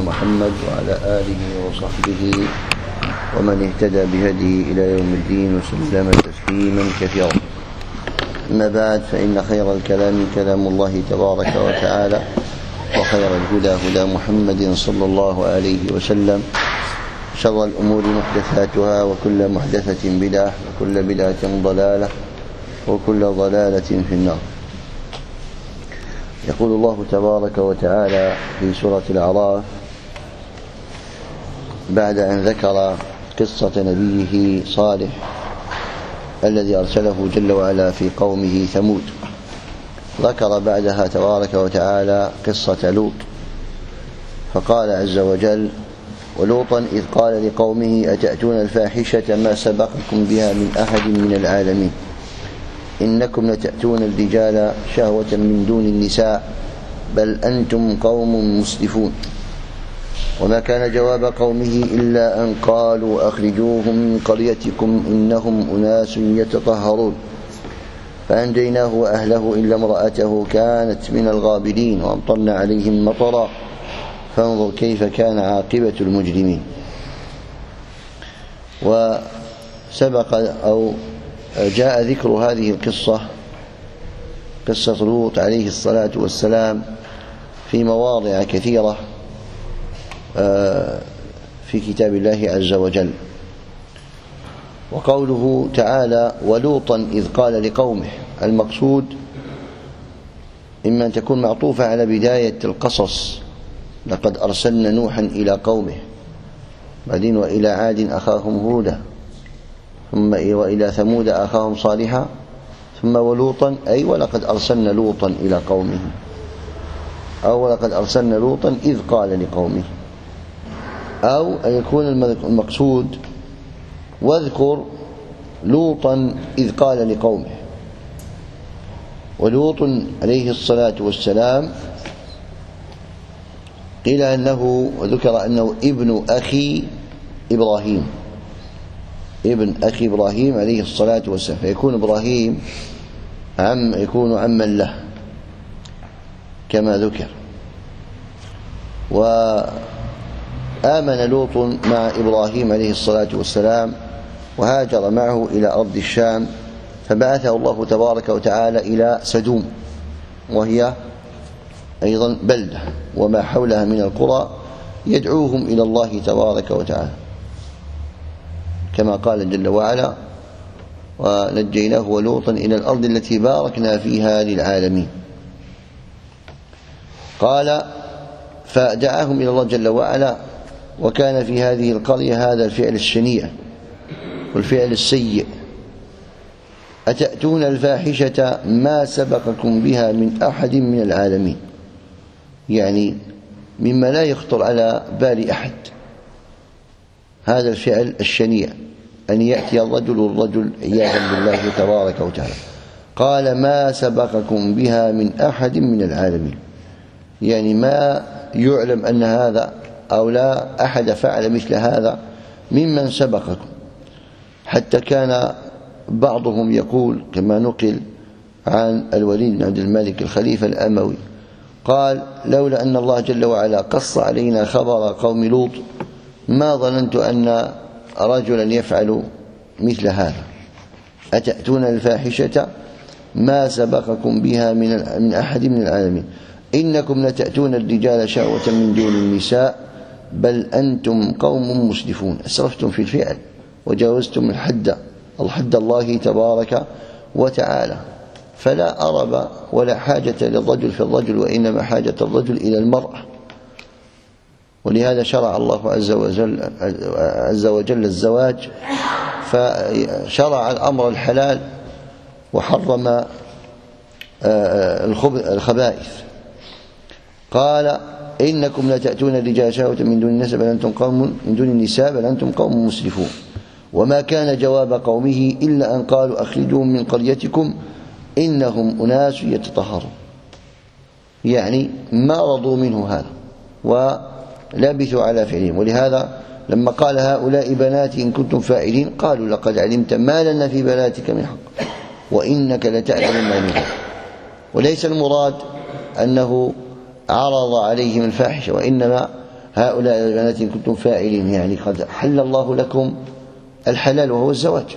محمد وعلى آله وصحبه ومن اهتدى بهديه إلى يوم الدين وسلم تسليما كثيرا. أما بعد، فإن خير الكلام كلام الله تبارك وتعالى، وخير الهدى هدى محمد صلى الله عليه وسلم، شر الأمور محدثاتها، وكل محدثة بدعة، وكل بدعة ضلالة، وكل ضلالة في النار. يقول الله تبارك وتعالى في سورة الأعراف بعد أن ذكر قصة نبيه صالح الذي أرسله جل وعلا في قومه ثمود، ذكر بعدها تبارك وتعالى قصة لوط، فقال عز وجل: ولوطا إذ قال لقومه أتأتون الفاحشة ما سبقكم بها من أحد من العالمين إنكم لتأتون الرجال شهوة من دون النساء بل أنتم قوم مسرفون. وما كان جواب قومه إلا أن قالوا أخرجوهم من قريتكم إنهم أناس يتطهرون فأنجيناه وأهله إلا امرأته كانت من الغابرين وأمطرنا عليهم مطرا فانظر كيف كان عاقبة المجرمين. وسبق أو جاء ذكر هذه القصة، قصة لوط عليه الصلاة والسلام، في مواضع كثيرة في كتاب الله عز وجل. وقوله تعالى ولوطا إذ قال لقومه، المقصود إما أن تكون معطوفة على بداية القصص، لقد أرسلنا نوحا إلى قومه، بعدين وإلى عاد أخاهم هودا، ثم وإلى ثمود أخاهم صالحا، ثم ولوطا، أي ولقد أرسلنا لوطا إلى قومه، أو ولقد أرسلنا لوطا إذ قال لقومه، أو أن يكون المقصود واذكر لوطا إذ قال لقومه. ولوط عليه الصلاة والسلام قيل أنه، وذكر أنه ابن أخي إبراهيم، ابن أخي إبراهيم عليه الصلاة والسلام، فيكون إبراهيم يكون عما له كما ذكر. وآمن لوط مع إبراهيم عليه الصلاة والسلام وهاجر معه إلى أرض الشام، فبعثه الله تبارك وتعالى إلى سدوم، وهي أيضا بلدة وما حولها من القرى، يدعوهم إلى الله تبارك وتعالى، كما قال جل وعلا: ونجيناه ولوطا إلى الأرض التي باركنا فيها للعالمين. قال: فدعاهم إلى الله جل وعلا، وكان في هذه القرية هذا الفعل الشنيع والفعل السيء: أتأتون الفاحشة ما سبقكم بها من أحد من العالمين، يعني مما لا يخطر على بال أحد، هذا الفعل الشنيع أن يأتي الرجل عياذا بالله تبارك وتعالى. قال: ما سبقكم بها من أحد من العالمين، يعني ما يعلم أن هذا أو لا أحد فعل مثل هذا ممن سبقكم. حتى كان بعضهم يقول كما نقل عن الوليد بن عبد الملك الخليفة الأموي، قال: لولا أن الله جل وعلا قص علينا خبر قوم لوط ما ظننت أن رجلا يفعل مثل هذا. أتأتون الفاحشة ما سبقكم بها من أحد من العالمين إنكم لتأتون الرجال شهوة من دون النساء بل أنتم قوم مسرفون. أسرفتم في الفعل وجاوزتم الحد الله تبارك وتعالى، فلا أرب ولا حاجة للرجل في الرجل، وإنما حاجة الرجل إلى المرأة. ولهذا شرع الله عز وجل الزواج، فشرع الأمر الحلال وحرم الخبائث. قال: إنكم لتأتون الرجال شهوة من دون النساء بل أنتم قوم مسرفون. وما كان جواب قومه إلا أن قالوا أخرجوهم من قريتكم إنهم أناس يتطهرون، يعني ما رضوا منه هذا ولبثوا على فعلهم. ولهذا لما قال هؤلاء بناتي إن كنتم فاعلين قالوا لقد علمت ما لنا في بناتك من حق وإنك لتعلم ما نريد. وليس المراد أنه عرض عليهم الفاحشة، وإنما هؤلاء البنات إن كنتم فاعلين، يعني قد حل الله لكم الحلال وهو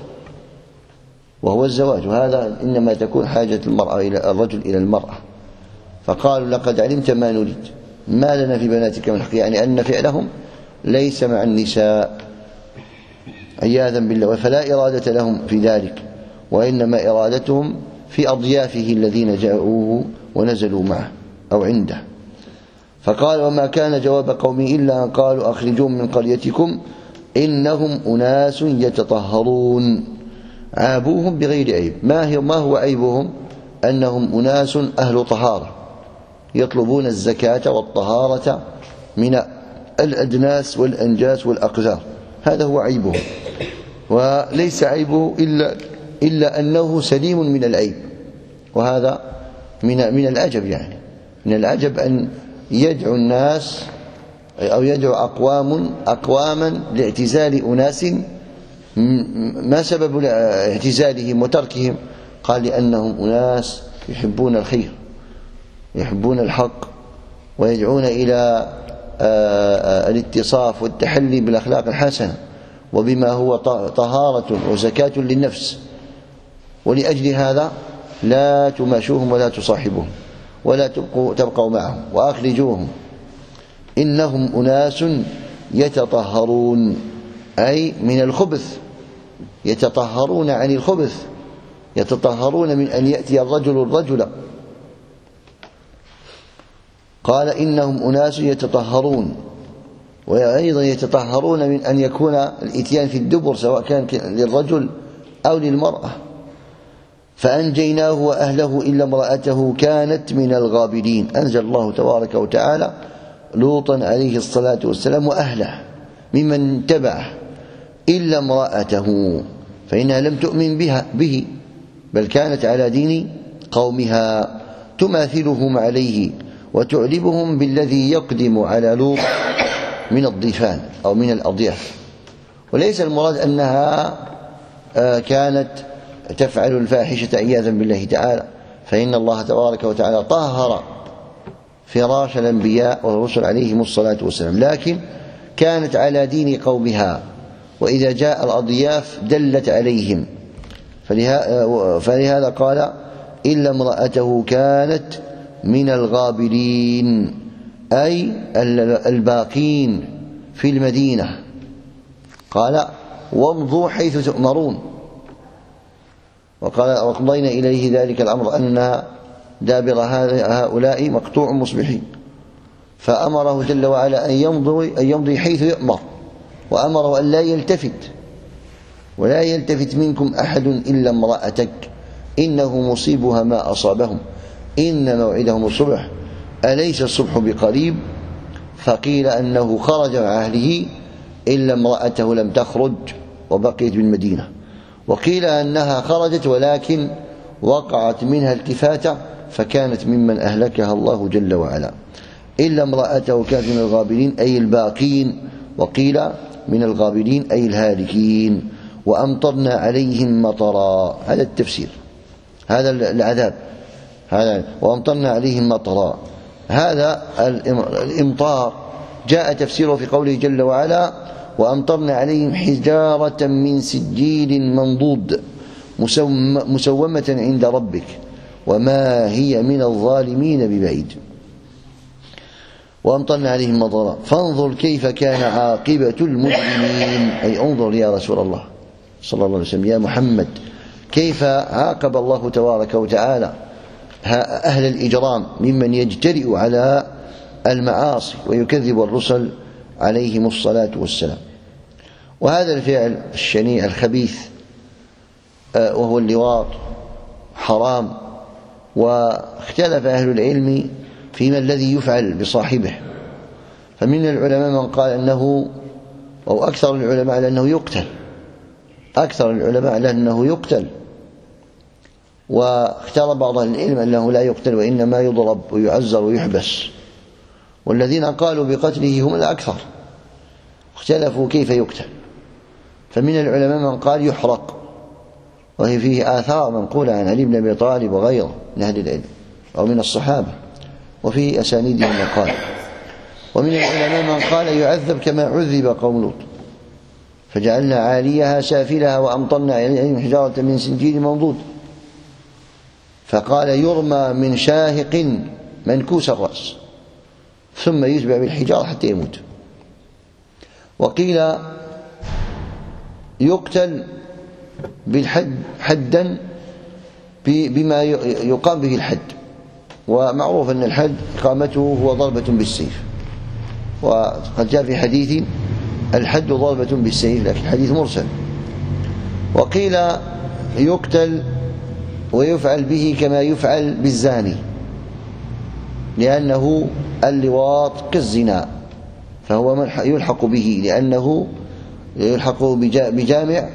الزواج، وهذا إنما تكون حاجة الرجل إلى المرأة. فقالوا لقد علمت ما نريد، ما لنا في بناتك من حق، يعني أن فعلهم ليس مع النساء عياذا بالله، فلا إرادة لهم في ذلك، وإنما إرادتهم في أضيافه الذين جاءوه ونزلوا معه أو عنده. فقال وما كان جواب قومه إلا أن قالوا أخرجوهم من قريتكم إنهم أناس يتطهرون. عابوهم بغير عيب. ما هو عيبهم؟ أنهم أناس أهل طهارة يطلبون الزكاة والطهارة من الأدناس والأنجاس والأقذار، هذا هو عيبهم، وليس عيبه إلا أنه سليم من العيب. وهذا من العجب، يعني من العجب أن يدعو الناس أو يدعو أقواما لاعتزال أناس. ما سبب اعتزالهم وتركهم؟ قال لأنهم أناس يحبون الخير، يحبون الحق، ويدعون إلى الاتصاف والتحلي بالأخلاق الحسنة وبما هو طهارة وزكاة للنفس. ولأجل هذا لا تماشوهم ولا تصاحبوهم ولا تبقوا معهم وأخرجوهم. إنهم أناس يتطهرون، أي من الخبث، يتطهرون عن الخبث، يتطهرون من أن يأتي الرجل. قال إنهم أناس يتطهرون، وأيضا يتطهرون من أن يكون الإتيان في الدبر سواء كان للرجل أو للمرأة. فأنجيناه وأهله إلا امرأته كانت من الغابرين. أنزل الله تبارك وتعالى لوطا عليه الصلاة والسلام وأهله ممن تبعه إلا امرأته، فإنها لم تؤمن به بل كانت على دين قومها تماثلهم عليه وتعلبهم بالذي يقدم على لوط من الضيفان أو من الأضياف. وليس المراد أنها كانت تفعل الفاحشة عياذا بالله تعالى، فإن الله تبارك وتعالى طهر فراش الأنبياء والرسل عليهم الصلاة والسلام، لكن كانت على دين قومها، وإذا جاء الأضياف دلت عليهم. فلهذا قال إلا امرأته كانت من الغابرين، أي الباقين في المدينة. قال وامضوا حيث تؤمرون. وقال وقضينا إليه ذلك الأمر أن دابر هؤلاء مقطوع مصبحين، فأمره جل وعلا أن يمضي حيث يؤمر، وأمره أن لا يلتفت ولا يلتفت منكم أحد إلا امرأتك إنه مصيبها ما أصابهم إن موعدهم الصبح أليس الصبح بقريب. فقيل أنه خرج مع أهله إلا امرأته لم تخرج وبقيت بالمدينة، وقيل أنها خرجت ولكن وقعت منها التفاتة فكانت ممن أهلكها الله جل وعلا. إلا امرأته كانت من الغابرين أي الباقين، وقيل من الغابرين أي الهالكين. وأمطرنا عليهم مطرا، هذا التفسير، هذا العذاب، هذا وأمطرنا عليهم مطرا. هذا الإمطار جاء تفسيره في قوله جل وعلا وأمطرنا عليهم حجارة من سجيل منضود مسومة عند ربك وما هي من الظالمين ببعيد. وأمطرنا عليهم مطرا فانظر كيف كان عاقبة المجرمين، أي انظر يا رسول الله صلى الله عليه وسلم، يا محمد، كيف عاقب الله تبارك وتعالى أهل الإجرام ممن يجترئ على المعاصي ويكذب الرسل عليهم الصلاة والسلام. وهذا الفعل الشنيع الخبيث وهو اللواط حرام، واختلف أهل العلم فيما الذي يفعل بصاحبه. فمن العلماء من قال أنه، أو أكثر العلماء على أنه يقتل، أكثر العلماء على أنه يقتل، واختار بعض أهل العلم أنه لا يقتل وإنما يضرب ويعزر ويحبس، والذين قالوا بقتله هم الأكثر، اختلفوا كيف يقتل. فمن العلماء من قال يحرق، وهي فيه آثار منقولة عن علي بن أبي طالب وغيره من أهل العلم أو من الصحابة، وفيه أسانيدهم مقال. ومن العلماء من قال يعذب كما عذب قوم لوط، فجعلنا عاليها سافلها وأمطرنا عليهم حجارة من سجيل منضود، فقال يرمى من شاهق منكوس الرأس ثم يتبع بالحجارة حتى يموت. وقيل يقتل بالحد حدا بما يقام به الحد، ومعروف أن الحد إقامته هو ضربة بالسيف، وقد جاء في حديث الحد ضربة بالسيف، لكن حديث مرسل. وقيل يقتل ويفعل به كما يفعل بالزاني، لأنه اللواط كالزنا، فهو يلحق به، لأنه يلحق بجامع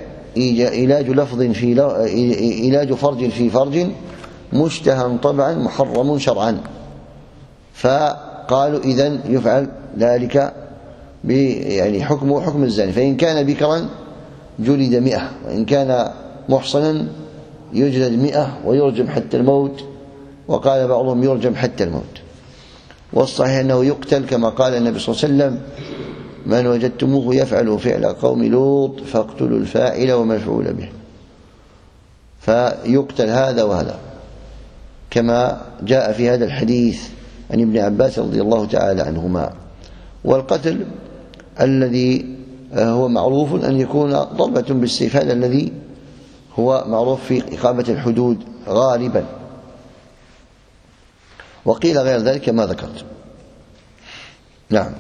علاج فرج في فرج مشتهى طبعا محرم شرعا، فقالوا إذن يفعل ذلك يعني حكم الزاني، فإن كان بكرا جلد 100، وإن كان محصنا يجلد 100 ويرجم حتى الموت، وقال بعضهم يرجم حتى الموت. والصحيح أنه يقتل كما قال النبي صلى الله عليه وسلم من وجدتموه يفعل فعل قوم لوط فاقتلوا الفاعل ومفعول به، فيقتل هذا وهذا كما جاء في هذا الحديث عن ابن عباس رضي الله تعالى عنهما. والقتل الذي هو معروف أن يكون ضربة بالسيف، هذا الذي هو معروف في إقامة الحدود غالبا، وقيل غير ذلك ما ذكرت. نعم.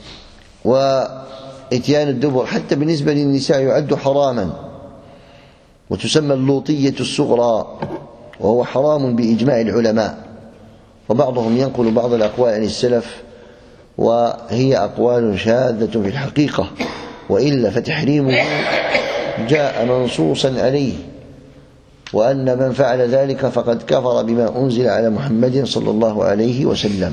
وإتيان الدبر حتى بالنسبة للنساء يعد حراما، وتسمى اللوطية الصغرى، وهو حرام بإجماع العلماء، وبعضهم ينقل بعض الأقوال عن السلف وهي أقوال شاذة في الحقيقة، وإلا فتحريمه جاء منصوصا عليه، وأن من فعل ذلك فقد كفر بما أنزل على محمد صلى الله عليه وسلم.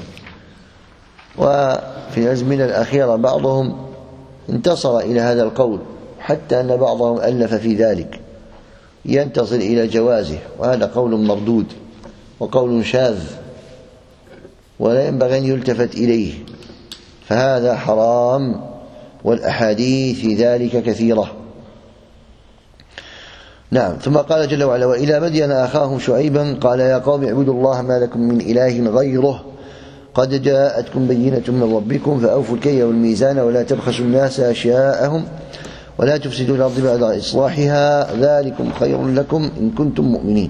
وفي الأزمنة الأخيرة بعضهم انتصر إلى هذا القول، حتى أن بعضهم ألف في ذلك ينتصر إلى جوازه، وهذا قول مردود وقول شاذ ولا ينبغي أن يلتفت إليه، فهذا حرام، والأحاديث في ذلك كثيرة. نعم. ثم قال جل وعلا وإلى مدين أخاهم شعيبا قال يا قوم اعبدوا الله ما لكم من إله غيره قد جاءتكم بينة من ربكم فأوفوا الكيل والميزان ولا تبخسوا الناس أشياءهم ولا تفسدوا الأرض بعد إصلاحها ذلكم خير لكم إن كنتم مؤمنين.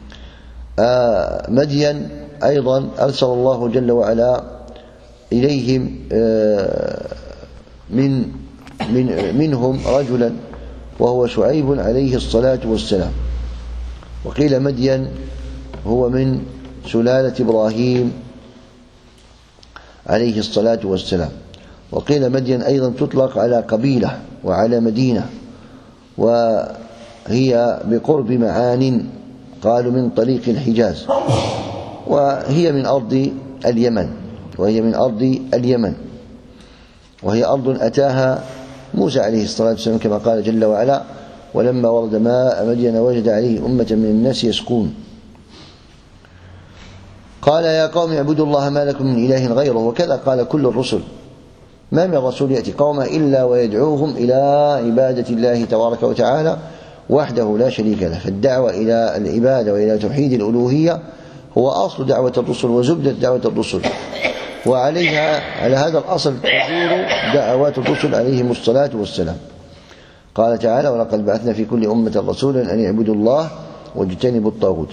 مدين أيضا أرسل الله جل وعلا إليهم منهم رجلا وهو شعيب عليه الصلاة والسلام. وقيل مدين هو من سلالة إبراهيم عليه الصلاة والسلام. وقيل مدين أيضا تطلق على قبيلة وعلى مدينة، وهي بقرب معان، قالوا من طريق الحجاز، وهي من أرض اليمن، وهي أرض أتاها موسى عليه الصلاة والسلام كما قال جل وعلا ولما ورد ماء مدين وجد عليه أمة من الناس يسقون. قال يا قوم اعبدوا الله ما لكم من إله غيره. وكذا قال كل الرسل، ما من رسول يأتي قومه إلا ويدعوهم إلى عبادة الله تبارك وتعالى وحده لا شريك له. فالدعوة إلى العبادة وإلى توحيد الألوهية هو أصل دعوة الرسل وزبدة دعوة الرسل، وعليها على هذا الأصل تدور دعوات الرسل عليهم الصلاة والسلام. قال تعالى ولقد بعثنا في كل أمة رسولا أن يعبدوا الله واجتنبوا الطاغوت.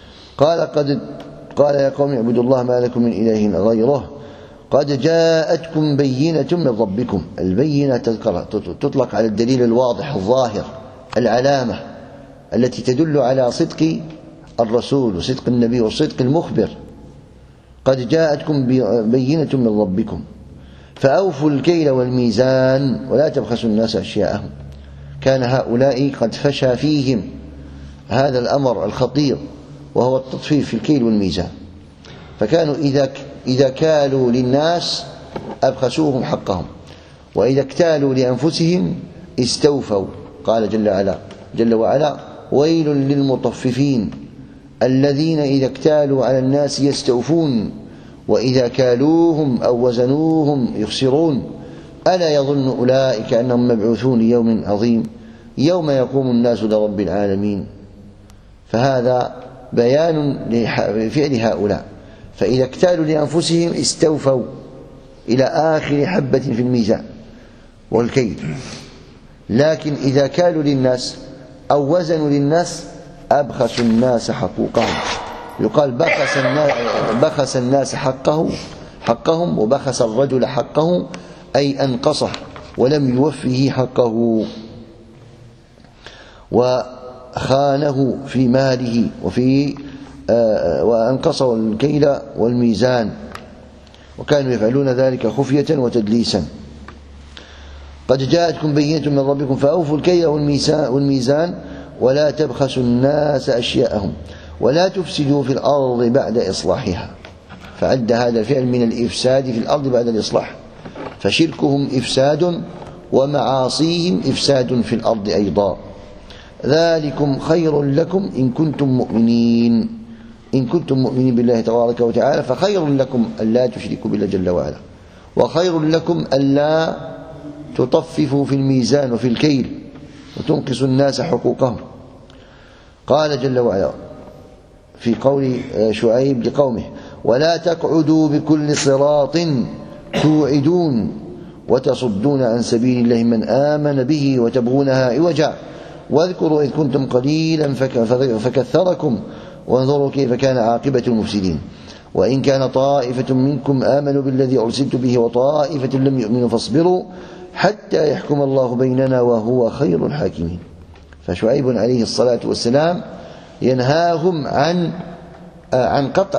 قال يا قوم اعبدوا الله ما لكم من إله غيره قد جاءتكم بينة من ربكم. البينة تطلق على الدليل الواضح الظاهر، العلامة التي تدل على صدق الرسول وصدق النبي وصدق المخبر. قد جاءتكم بينة من ربكم فأوفوا الكيل والميزان ولا تبخسوا الناس أشياءهم. كان هؤلاء قد فشى فيهم هذا الأمر الخطير وهو التطفيف في الكيل والميزان، فكانوا إذا كالوا للناس أبخسوهم حقهم، وإذا اكتالوا لأنفسهم استوفوا. قال جل وعلا ويل للمطففين الذين إذا اكتالوا على الناس يستوفون وإذا كالوهم أو وزنوهم يخسرون ألا يظن أولئك أنهم مبعوثون ليوم عظيم يوم يقوم الناس لرب العالمين. فهذا بيان لفعل هؤلاء، فإذا اكتالوا لأنفسهم استوفوا إلى آخر حبة في الميزان والكيل، لكن إذا كالوا للناس أو وزنوا للناس أبخسوا الناس حقوقهم. يقال بخس الناس حقهم، وبخس الرجل حقه أي أنقصه ولم يوفه حقه، وخانه في ماله وأنقصه الكيل والميزان، وكانوا يفعلون ذلك خفية وتدليسا. قد جاءتكم بينة من ربكم فأوفوا الكيل والميزان ولا تبخسوا الناس أشياءهم ولا تفسدوا في الأرض بعد إصلاحها. فعد هذا الفعل من الإفساد في الأرض بعد الإصلاح، فشركهم إفساد ومعاصيهم إفساد في الأرض أيضا. ذلكم خير لكم إن كنتم مؤمنين، إن كنتم مؤمنين بالله تبارك وتعالى، فخير لكم ألا تشركوا بالله جل وعلا، وخير لكم ألا تطففوا في الميزان وفي الكيل وتنقصوا الناس حقوقهم. قال جل وعلا في قول شعيب لقومه: ولا تقعدوا بكل صراط توعدون وتصدون عن سبيل الله من آمن به وتبغونها عوجا واذكروا إذ كنتم قليلا فكثركم وانظروا كيف كان عاقبة المفسدين. وإن كان طائفة منكم آمنوا بالذي أرسلت به وطائفة لم يؤمنوا فاصبروا حتى يحكم الله بيننا وهو خير الحاكمين. فشعيب عليه الصلاة والسلام ينهاهم عن قطع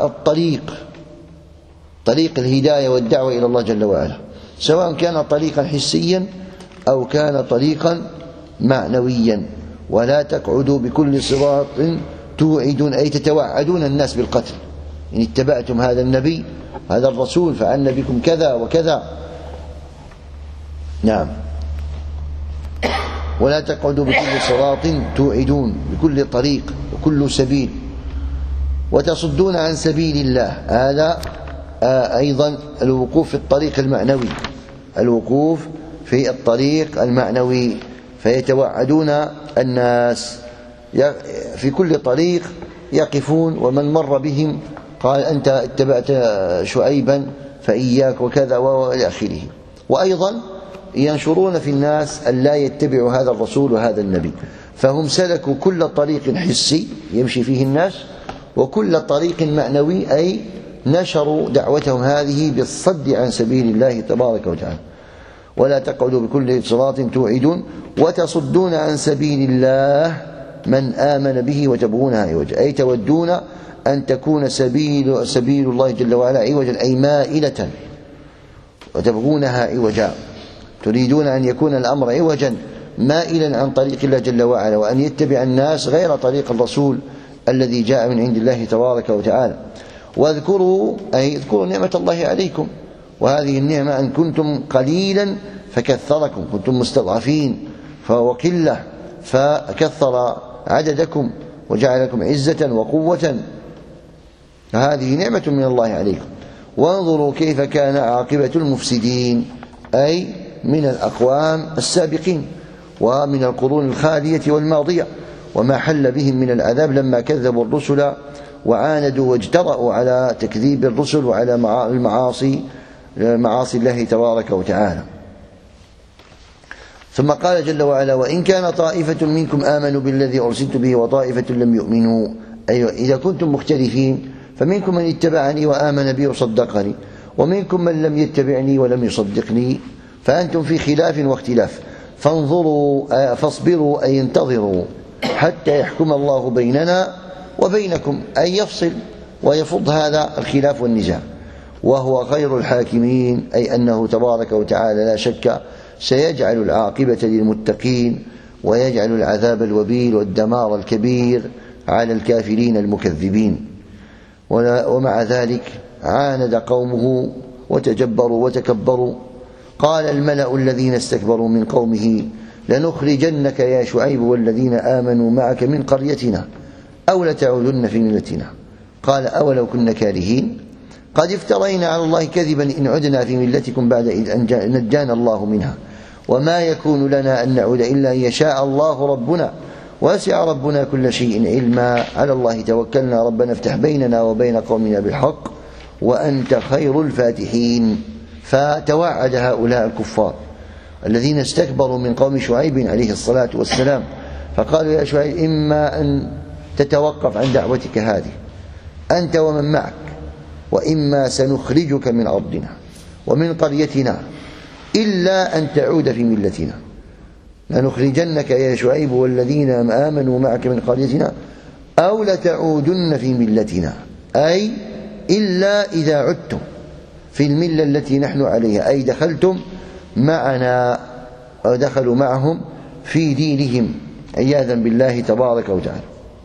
طريق الهداية والدعوة إلى الله جل وعلا، سواء كان طريقا حسيا أو كان طريقا معنويا. ولا تقعدوا بكل صراط توعدون أي تتوعدون الناس بالقتل، إن اتبعتم هذا النبي هذا الرسول فعلنا بكم كذا وكذا. نعم. ولا تقعدوا بكل صراط توعدون بكل طريق وكل سبيل وتصدون عن سبيل الله. هذا أيضا الوقوف في الطريق المعنوي، الوقوف في الطريق المعنوي، فيتوعدون الناس في كل طريق يقفون، ومن مر بهم قال أنت اتبعت شعيبا فإياك وكذا وإلى آخره. وأيضا ينشرون في الناس أن لا يتبعوا هذا الرسول وهذا النبي، فهم سلكوا كل طريق حسي يمشي فيه الناس وكل طريق معنوي، أي نشروا دعوتهم هذه بالصد عن سبيل الله تبارك وتعالى. ولا تقعدوا بكل صراط توعدون وتصدون عن سبيل الله من آمن به وتبغونها عوجا، أي تودون أن تكون سبيل الله جل وعلا عوجا أي مائلة، وتبغونها عوجا، تريدون أن يكون الأمر عوجا مائلا عن طريق الله جل وعلا، وأن يتبع الناس غير طريق الرسول الذي جاء من عند الله تبارك وتعالى. واذكروا أي اذكروا نعمة الله عليكم، وهذه النعمة أن كنتم قليلا فكثركم، كنتم مستضعفين وقلة فكثر عددكم وجعلكم عزة وقوة، هذه نعمة من الله عليكم. وانظروا كيف كان عاقبة المفسدين، أي من الأقوام السابقين ومن القرون الخالية والماضية، وما حل بهم من العذاب لما كذبوا الرسل وعاندوا واجترأوا على تكذيب الرسل وعلى معاصي الله تبارك وتعالى. ثم قال جل وعلا: وإن كان طائفة منكم آمنوا بالذي أرسلت به وطائفة لم يؤمنوا، أي إذا كنتم مختلفين فمنكم من اتبعني وآمن بي وصدقني، ومنكم من لم يتبعني ولم يصدقني، فأنتم في خلاف واختلاف، فاصبروا أي انتظروا حتى يحكم الله بيننا وبينكم، أي يفصل ويفض هذا الخلاف والنزاع، وهو خير الحاكمين، أي أنه تبارك وتعالى لا شك سيجعل العاقبة للمتقين ويجعل العذاب الوبيل والدمار الكبير على الكافرين المكذبين. ومع ذلك عاند قومه وتجبروا وتكبروا. قال الملأ الذين استكبروا من قومه: لنخرجنك يا شعيب والذين آمنوا معك من قريتنا أو لتعودن في ملتنا. قال: أولو كنا كارهين. قد افترينا على الله كذبا إن عدنا في ملتكم بعد إذ نجانا الله منها وما يكون لنا أن نعود إلا أن يشاء الله ربنا وسع ربنا كل شيء علما على الله توكلنا ربنا افتح بيننا وبين قومنا بالحق وأنت خير الفاتحين. فتوعد هؤلاء الكفار الذين استكبروا من قوم شعيب عليه الصلاة والسلام فقالوا يا شعيب إما أن تتوقف عن دعوتك هذه أنت ومن معك وإما سنخرجك من أرضنا ومن قريتنا إلا أن تعود في ملتنا لنخرجنك يا شعيب والذين آمنوا معك من قريتنا أو لتعودن في ملتنا أي إلا إذا عدتم في الملة التي نحن عليها أي دخلتم معنا أو دخلوا معهم في دينهم عياذا بالله تبارك وتعالى.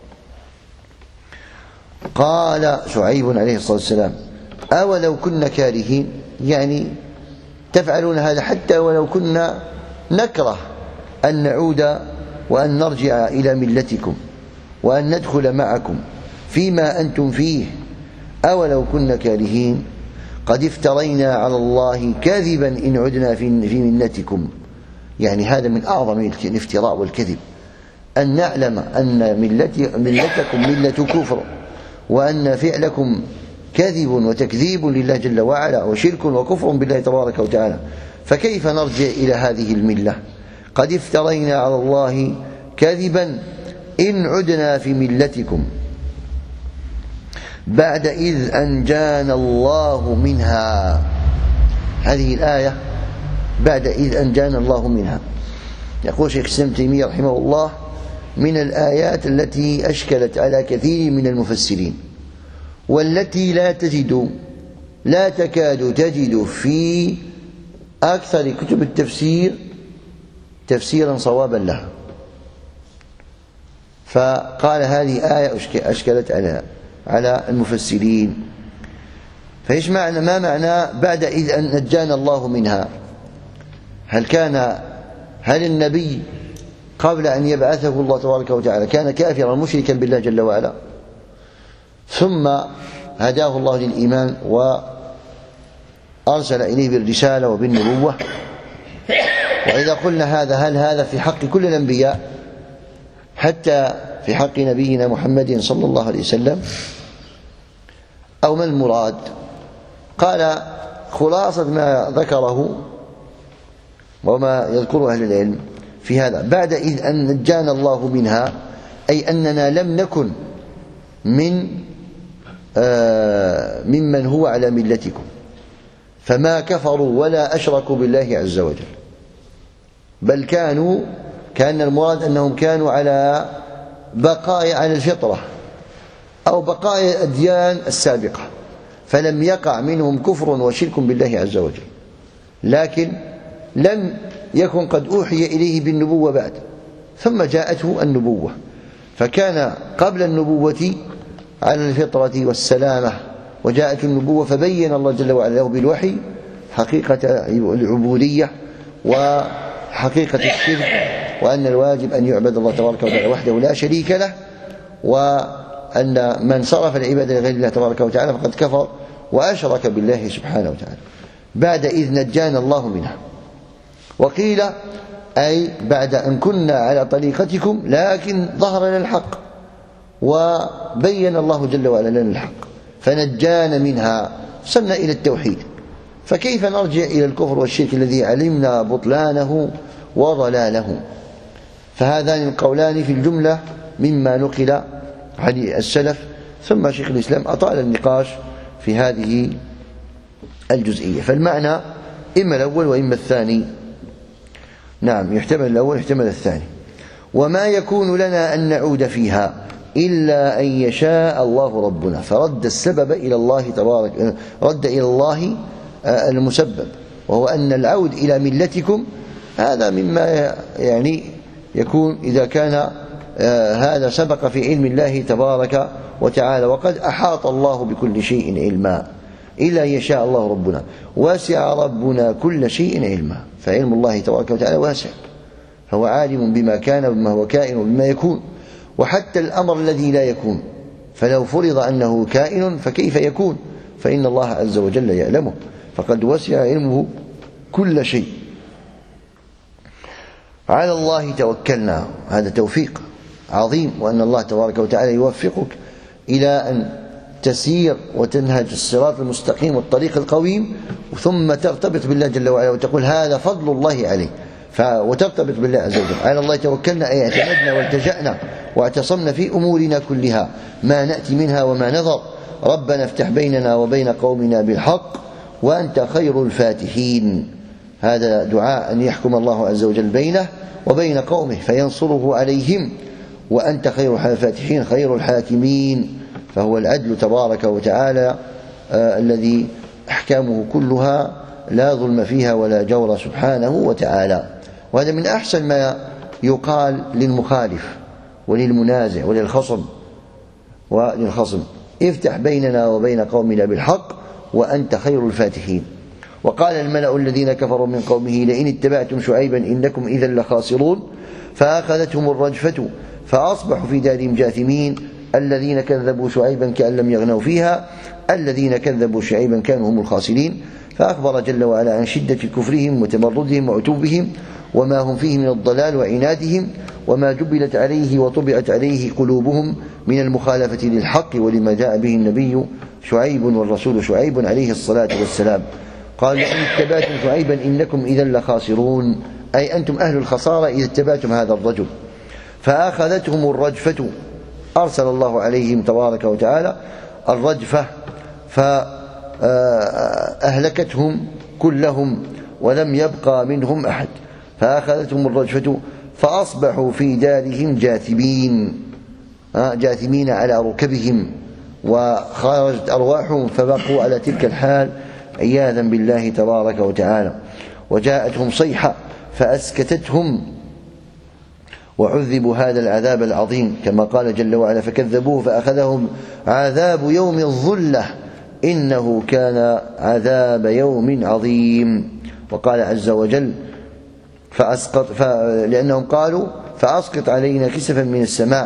قال شعيب عليه الصلاة والسلام أولو كنا كارهين يعني تفعلون هذا حتى ولو كنا نكره أن نعود وأن نرجع إلى ملتكم وأن ندخل معكم فيما أنتم فيه أولو كنا كارهين قد افترينا على الله كذبا إن عدنا في ملتكم. يعني هذا من أعظم الافتراء والكذب أن نعلم أن ملتكم ملة كفر وأن فعلكم كذب وتكذيب لله جل وعلا وشرك وكفر بالله تبارك وتعالى فكيف نرجع إلى هذه الملة؟ قد افترينا على الله كذبا إن عدنا في ملتكم بعد إذ أنجانا الله منها. هذه الآية بعد إذ أنجانا الله منها يقول شيخ الإسلام ابن تيمية رحمه الله من الآيات التي أشكلت على كثير من المفسرين والتي لا تكاد تجد في أكثر كتب التفسير تفسيرا صوابا لها. فقال هذه آية أشكلت على المفسرين. فإيش معنى ما معنى بعد إذ أن نجانا الله منها؟ هل النبي قبل أن يبعثه الله تبارك وتعالى كان كافرا مشركا بالله جل وعلا ثم هداه الله للإيمان وأرسل إليه بالرسالة وبالنبوة؟ وإذا قلنا هل هذا في حق كل الأنبياء حتى في حق نبينا محمد صلى الله عليه وسلم أو ما المراد؟ قال خلاصة ما ذكره وما يذكره أهل العلم في هذا بعد إذ أن نجانا الله منها أي أننا لم نكن ممن هو على ملتكم فما كفروا ولا أشركوا بالله عز وجل بل كان المراد أنهم كانوا على بقاء على الفطرة أو بقاء الأديان السابقة فلم يقع منهم كفر وشرك بالله عز وجل لكن لم يكن قد أوحي إليه بالنبوة بعد ثم جاءته النبوة فكان قبل النبوة على الفطرة والسلامة وجاءت النبوة فبين الله جل وعلا له بالوحي حقيقة العبودية وحقيقة الشرك وأن الواجب أن يعبد الله تبارك وتعالى وحده لا شريك له وأن من صرف العبادة لغير الله تبارك وتعالى فقد كفر وأشرك بالله سبحانه وتعالى بعد إذ نجانا الله منها. وقيل أي بعد أن كنا على طريقتكم لكن ظهر لنا الحق وبين الله جل وعلا لنا الحق فنجانا منها وصلنا إلى التوحيد فكيف نرجع إلى الكفر والشرك الذي علمنا بطلانه وضلاله؟ فهذان القولان في الجملة مما نقل عن السلف. ثم شيخ الإسلام أطال النقاش في هذه الجزئية فالمعنى إما الأول وإما الثاني. نعم يحتمل الأول يحتمل الثاني. وما يكون لنا أن نعود فيها إلا أن يشاء الله ربنا فرد السبب إلى الله تبارك رد إلى الله المسبب وهو أن العود إلى ملتكم هذا مما يعني يكون إذا كان هذا سبق في علم الله تبارك وتعالى وقد أحاط الله بكل شيء علما إلا يشاء الله ربنا وسع ربنا كل شيء علما فعلم الله تبارك وتعالى واسع هو عالم بما كان وبما هو كائن وبما يكون وحتى الأمر الذي لا يكون فلو فرض أنه كائن فكيف يكون فإن الله عز وجل يعلمه، فقد وسع علمه كل شيء. على الله توكلنا، هذا توفيق عظيم، وأن الله تبارك وتعالى يوفقك إلى أن تسير وتنهج الصراط المستقيم والطريق القويم، ثم ترتبط بالله جل وعلا وتقول هذا فضل الله عليه، وترتبط بالله عز وجل. على الله توكلنا أي اعتمدنا والتجأنا واعتصمنا في أمورنا كلها، ما نأتي منها وما نظر. ربنا افتح بيننا وبين قومنا بالحق وأنت خير الفاتحين. هذا دعاء أن يحكم الله عز وجل بينه وبين قومه فينصره عليهم، وأنت خير الفاتحين خير الحاكمين، فهو العدل تبارك وتعالى الذي أحكامه كلها لا ظلم فيها ولا جور سبحانه وتعالى. وهذا من أحسن ما يقال للمخالف وللمنازع وللخصم افتح بيننا وبين قومنا بالحق وأنت خير الفاتحين. وقال الملأ الذين كفروا من قومه لئن اتبعتم شعيبا إنكم إذا لخاسرون، فأخذتهم الرجفة فأصبحوا في دارهم جاثمين. الذين كذبوا شعيبا كأن لم يغنوا فيها، الذين كذبوا شعيبا كانوا هم الخاسرين. فأخبر جل وعلا عن شدة كفرهم وتمردهم وعتوبهم وما هم فيه من الضلال وعنادهم، وما جبلت عليه وطبعت عليه قلوبهم من المخالفة للحق ولما جاء به النبي شعيب والرسول شعيب عليه الصلاة والسلام. قال إن اتبعتم شعيبا إنكم إذا لخاسرون، أي أنتم أهل الخسارة إذا اتبعتم هذا الرجل. فأخذتهم الرجفة، أرسل الله عليهم تبارك وتعالى الرجفة فأهلكتهم كلهم ولم يبقى منهم أحد. فأخذتهم الرجفة فأصبحوا في دارهم جاثمين على ركبهم، وخرجت أرواحهم فبقوا على تلك الحال عياذا بالله تبارك وتعالى. وجاءتهم صيحة فأسكتتهم وعذبوا هذا العذاب العظيم، كما قال جل وعلا فكذبوه فأخذهم عذاب يوم الظلة إنه كان عذاب يوم عظيم. وقال عز وجل لأنهم قالوا فأسقط علينا كسفا من السماء،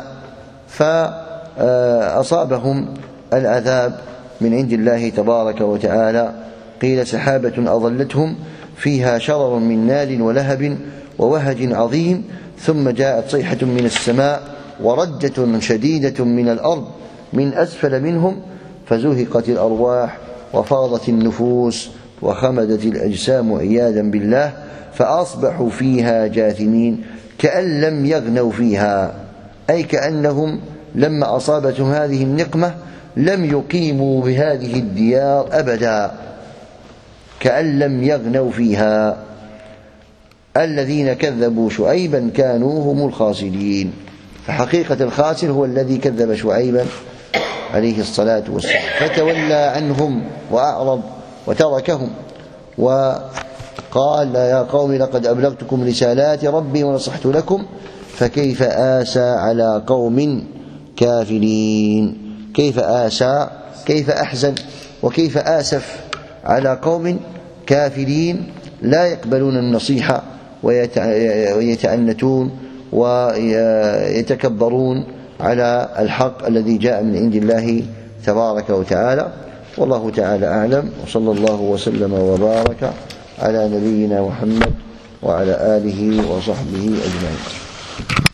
فأصابهم العذاب من عند الله تبارك وتعالى. قيل سحابة أظلتهم فيها شرر من نار ولهب ووهج عظيم، ثم جاءت صيحة من السماء ورجة شديدة من الأرض من أسفل منهم، فزهقت الأرواح وفاضت النفوس وخمدت الأجسام عياذا بالله، فأصبحوا فيها جاثمين كأن لم يغنوا فيها، أي كأنهم لما أصابتهم هذه النقمة لم يقيموا بهذه الديار أبدا، كأن لم يغنوا فيها. الذين كذبوا شعيبا كانوا هم الخاسرين، فحقيقة الخاسر هو الذي كذب شعيبا عليه الصلاة والسلام، فتولى عنهم وأعرض وتركهم وقال يا قوم لقد أبلغتكم رسالات ربي ونصحت لكم فكيف آسى على قوم كافرين. كيف آسى، كيف أحزن وكيف آسف على قوم كافرين لا يقبلون النصيحة ويتعنتون ويتكبرون على الحق الذي جاء من عند الله تبارك وتعالى. والله تعالى أعلم، وصلى الله وسلم وبارك على نبينا محمد وعلى آله وصحبه أجمعين.